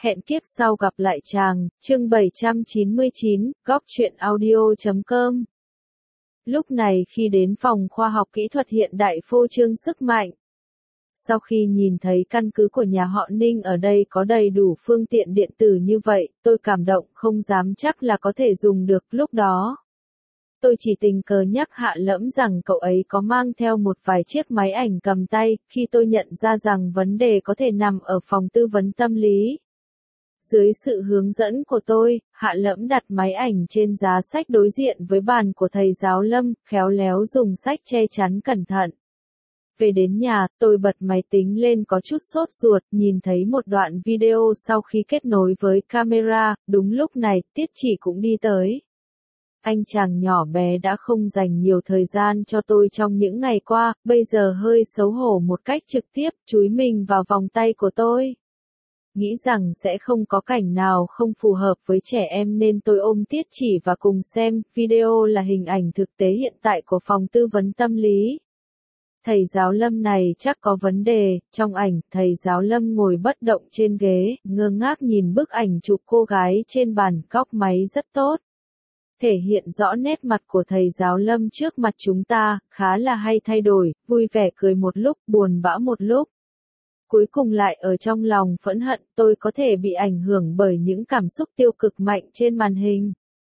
Hẹn kiếp sau gặp lại chàng, chương 799, góc truyện audio.com. Lúc này khi đến phòng khoa học kỹ thuật hiện đại phô trương sức mạnh. Sau khi nhìn thấy căn cứ của nhà họ Ninh ở đây có đầy đủ phương tiện điện tử như vậy, tôi cảm động không dám chắc là có thể dùng được lúc đó. Tôi chỉ tình cờ nhắc Hạ Lẫm rằng cậu ấy có mang theo một vài chiếc máy ảnh cầm tay, khi tôi nhận ra rằng vấn đề có thể nằm ở phòng tư vấn tâm lý. Dưới sự hướng dẫn của tôi, Hạ Lẫm đặt máy ảnh trên giá sách đối diện với bàn của thầy giáo Lâm, khéo léo dùng sách che chắn cẩn thận. Về đến nhà, tôi bật máy tính lên có chút sốt ruột, nhìn thấy một đoạn video sau khi kết nối với camera, đúng lúc này, Tiết Chỉ cũng đi tới. Anh chàng nhỏ bé đã không dành nhiều thời gian cho tôi trong những ngày qua, bây giờ hơi xấu hổ một cách trực tiếp, chúi mình vào vòng tay của tôi. Nghĩ rằng sẽ không có cảnh nào không phù hợp với trẻ em nên tôi ôm Tiết Chỉ và cùng xem, video là hình ảnh thực tế hiện tại của phòng tư vấn tâm lý. Thầy giáo Lâm này chắc có vấn đề, trong ảnh, thầy giáo Lâm ngồi bất động trên ghế, ngơ ngác nhìn bức ảnh chụp cô gái trên bàn, góc máy rất tốt. Thể hiện rõ nét mặt của thầy giáo Lâm trước mặt chúng ta, khá là hay thay đổi, vui vẻ cười một lúc, buồn bã một lúc. Cuối cùng lại ở trong lòng phẫn hận, tôi có thể bị ảnh hưởng bởi những cảm xúc tiêu cực mạnh trên màn hình.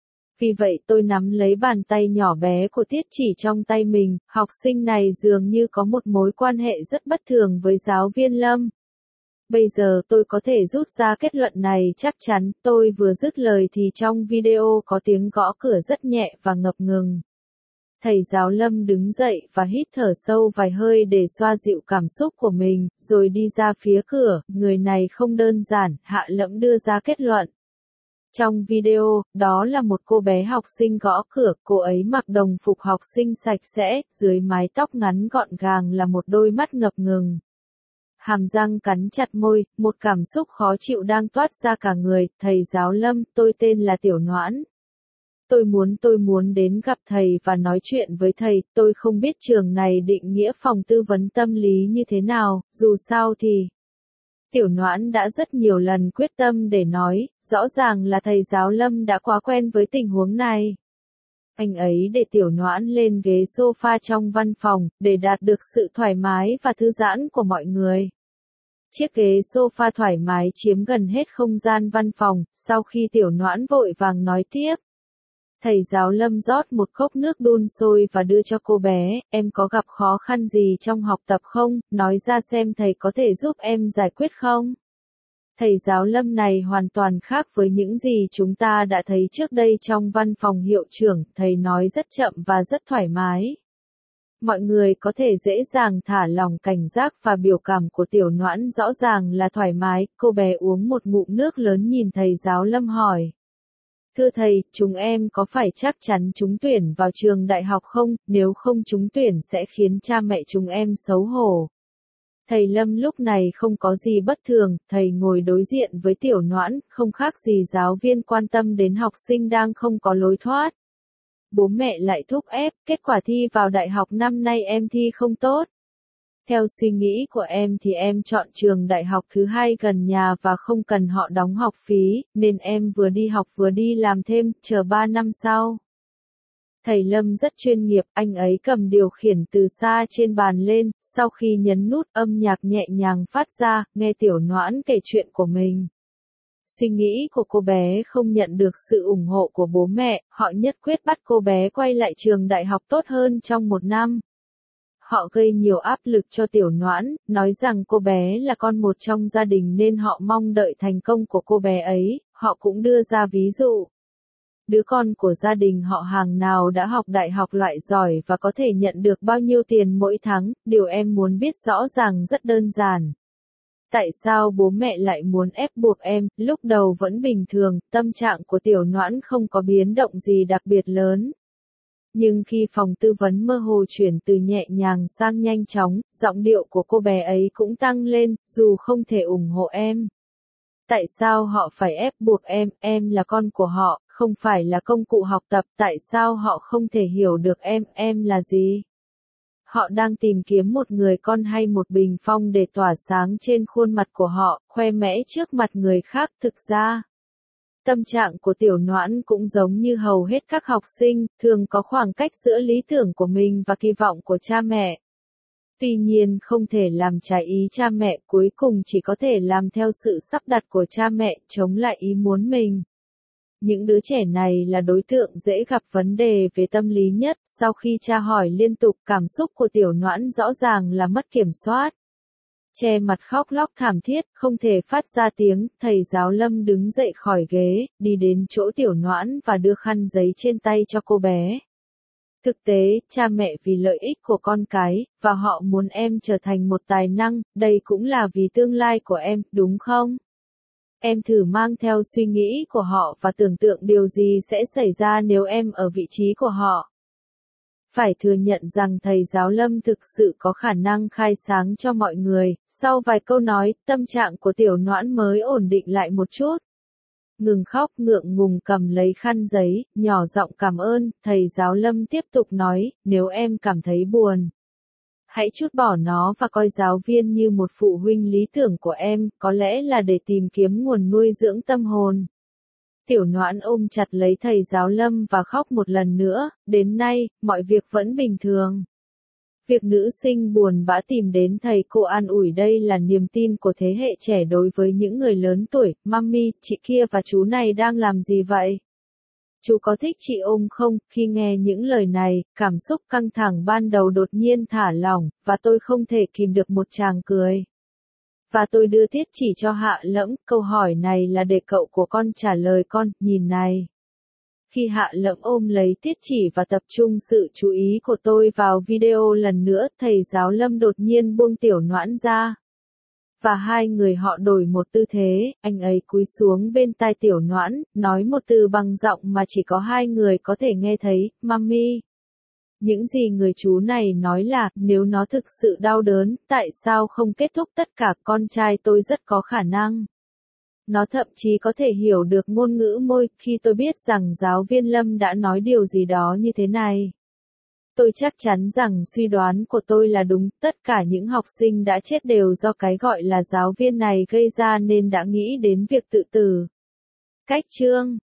Vì vậy tôi nắm lấy bàn tay nhỏ bé của Tiết Chỉ trong tay mình, học sinh này dường như có một mối quan hệ rất bất thường với giáo viên Lâm. Bây giờ tôi có thể rút ra kết luận này chắc chắn, tôi vừa dứt lời thì trong video có tiếng gõ cửa rất nhẹ và ngập ngừng. Thầy giáo Lâm đứng dậy và hít thở sâu vài hơi để xoa dịu cảm xúc của mình, rồi đi ra phía cửa, người này không đơn giản, Hạ Lẫm đưa ra kết luận. Trong video, đó là một cô bé học sinh gõ cửa, cô ấy mặc đồng phục học sinh sạch sẽ, dưới mái tóc ngắn gọn gàng là một đôi mắt ngập ngừng. Hàm răng cắn chặt môi, một cảm xúc khó chịu đang toát ra cả người, thầy giáo Lâm, tôi tên là Tiểu Noãn. Tôi muốn đến gặp thầy và nói chuyện với thầy, tôi không biết trường này định nghĩa phòng tư vấn tâm lý như thế nào, dù sao thì... Tiểu Noãn đã rất nhiều lần quyết tâm để nói, rõ ràng là thầy giáo Lâm đã quá quen với tình huống này. Anh ấy để Tiểu Noãn lên ghế sofa trong văn phòng, để đạt được sự thoải mái và thư giãn của mọi người. Chiếc ghế sofa thoải mái chiếm gần hết không gian văn phòng, sau khi Tiểu Noãn vội vàng nói tiếp. Thầy giáo Lâm rót một cốc nước đun sôi và đưa cho cô bé, em có gặp khó khăn gì trong học tập không, nói ra xem thầy có thể giúp em giải quyết không. Thầy giáo Lâm này hoàn toàn khác với những gì chúng ta đã thấy trước đây trong văn phòng hiệu trưởng, thầy nói rất chậm và rất thoải mái. Mọi người có thể dễ dàng thả lỏng cảnh giác và biểu cảm của Tiểu Noãn rõ ràng là thoải mái, cô bé uống một ngụm nước lớn nhìn thầy giáo Lâm hỏi. Thưa thầy, chúng em có phải chắc chắn trúng tuyển vào trường đại học không, nếu không trúng tuyển sẽ khiến cha mẹ chúng em xấu hổ. Thầy Lâm lúc này không có gì bất thường, thầy ngồi đối diện với Tiểu Noãn, không khác gì giáo viên quan tâm đến học sinh đang không có lối thoát. Bố mẹ lại thúc ép, kết quả thi vào đại học năm nay em thi không tốt. Theo suy nghĩ của em thì em chọn trường đại học thứ hai gần nhà và không cần họ đóng học phí, nên em vừa đi học vừa đi làm thêm, chờ 3 năm sau. Thầy Lâm rất chuyên nghiệp, anh ấy cầm điều khiển từ xa trên bàn lên, sau khi nhấn nút âm nhạc nhẹ nhàng phát ra, nghe Tiểu Noãn kể chuyện của mình. Suy nghĩ của cô bé không nhận được sự ủng hộ của bố mẹ, họ nhất quyết bắt cô bé quay lại trường đại học tốt hơn trong 1 năm. Họ gây nhiều áp lực cho Tiểu Noãn, nói rằng cô bé là con một trong gia đình nên họ mong đợi thành công của cô bé ấy, họ cũng đưa ra ví dụ. Đứa con của gia đình họ hàng nào đã học đại học loại giỏi và có thể nhận được bao nhiêu tiền mỗi tháng, điều em muốn biết rõ ràng rất đơn giản. Tại sao bố mẹ lại muốn ép buộc em, lúc đầu vẫn bình thường, tâm trạng của Tiểu Noãn không có biến động gì đặc biệt lớn. Nhưng khi phòng tư vấn mơ hồ chuyển từ nhẹ nhàng sang nhanh chóng, giọng điệu của cô bé ấy cũng tăng lên, dù không thể ủng hộ em. Tại sao họ phải ép buộc em là con của họ, không phải là công cụ học tập, tại sao họ không thể hiểu được em là gì? Họ đang tìm kiếm một người con hay một bình phong để tỏa sáng trên khuôn mặt của họ, khoe mẽ trước mặt người khác. Thực ra, tâm trạng của Tiểu Noãn cũng giống như hầu hết các học sinh, thường có khoảng cách giữa lý tưởng của mình và kỳ vọng của cha mẹ. Tuy nhiên không thể làm trái ý cha mẹ, cuối cùng chỉ có thể làm theo sự sắp đặt của cha mẹ, chống lại ý muốn mình. Những đứa trẻ này là đối tượng dễ gặp vấn đề về tâm lý nhất. Sau khi tra hỏi liên tục, cảm xúc của Tiểu Noãn rõ ràng là mất kiểm soát. Che mặt khóc lóc thảm thiết, không thể phát ra tiếng, thầy giáo Lâm đứng dậy khỏi ghế, đi đến chỗ Tiểu Noãn và đưa khăn giấy trên tay cho cô bé. Thực tế, cha mẹ vì lợi ích của con cái, và họ muốn em trở thành một tài năng, đây cũng là vì tương lai của em, đúng không? Em thử mang theo suy nghĩ của họ và tưởng tượng điều gì sẽ xảy ra nếu em ở vị trí của họ. Phải thừa nhận rằng thầy giáo Lâm thực sự có khả năng khai sáng cho mọi người. Sau vài câu nói, tâm trạng của Tiểu Noãn mới ổn định lại một chút. Ngừng khóc, ngượng ngùng cầm lấy khăn giấy, nhỏ giọng cảm ơn. Thầy giáo Lâm tiếp tục nói, nếu em cảm thấy buồn, hãy trút bỏ nó và coi giáo viên như một phụ huynh lý tưởng của em, có lẽ là để tìm kiếm nguồn nuôi dưỡng tâm hồn. Tiểu Noãn ôm chặt lấy thầy giáo Lâm và khóc một lần nữa. Đến nay, mọi việc vẫn bình thường. Việc nữ sinh buồn bã tìm đến thầy cô an ủi, đây là niềm tin của thế hệ trẻ đối với những người lớn tuổi. Mami, chị kia và chú này đang làm gì vậy? Chú có thích chị ôm không? Khi nghe những lời này, cảm xúc căng thẳng ban đầu đột nhiên thả lỏng, và tôi không thể kìm được một tràng cười. Và tôi đưa tiết chỉ cho Hạ Lẫm, câu hỏi này là để cậu của con trả lời con, nhìn này. Khi Hạ Lẫm ôm lấy tiết chỉ và tập trung sự chú ý của tôi vào video lần nữa, thầy giáo Lâm đột nhiên buông Tiểu Noãn ra. Và hai người họ đổi một tư thế, anh ấy cúi xuống bên tai Tiểu Noãn, nói một từ bằng giọng mà chỉ có hai người có thể nghe thấy, Mami. Những gì người chú này nói là, nếu nó thực sự đau đớn, tại sao không kết thúc tất cả? Con trai tôi rất có khả năng. Nó thậm chí có thể hiểu được ngôn ngữ môi. Khi tôi biết rằng giáo viên Lâm đã nói điều gì đó như thế này, tôi chắc chắn rằng suy đoán của tôi là đúng. Tất cả những học sinh đã chết đều do cái gọi là giáo viên này gây ra, nên đã nghĩ đến việc tự tử. Cách chương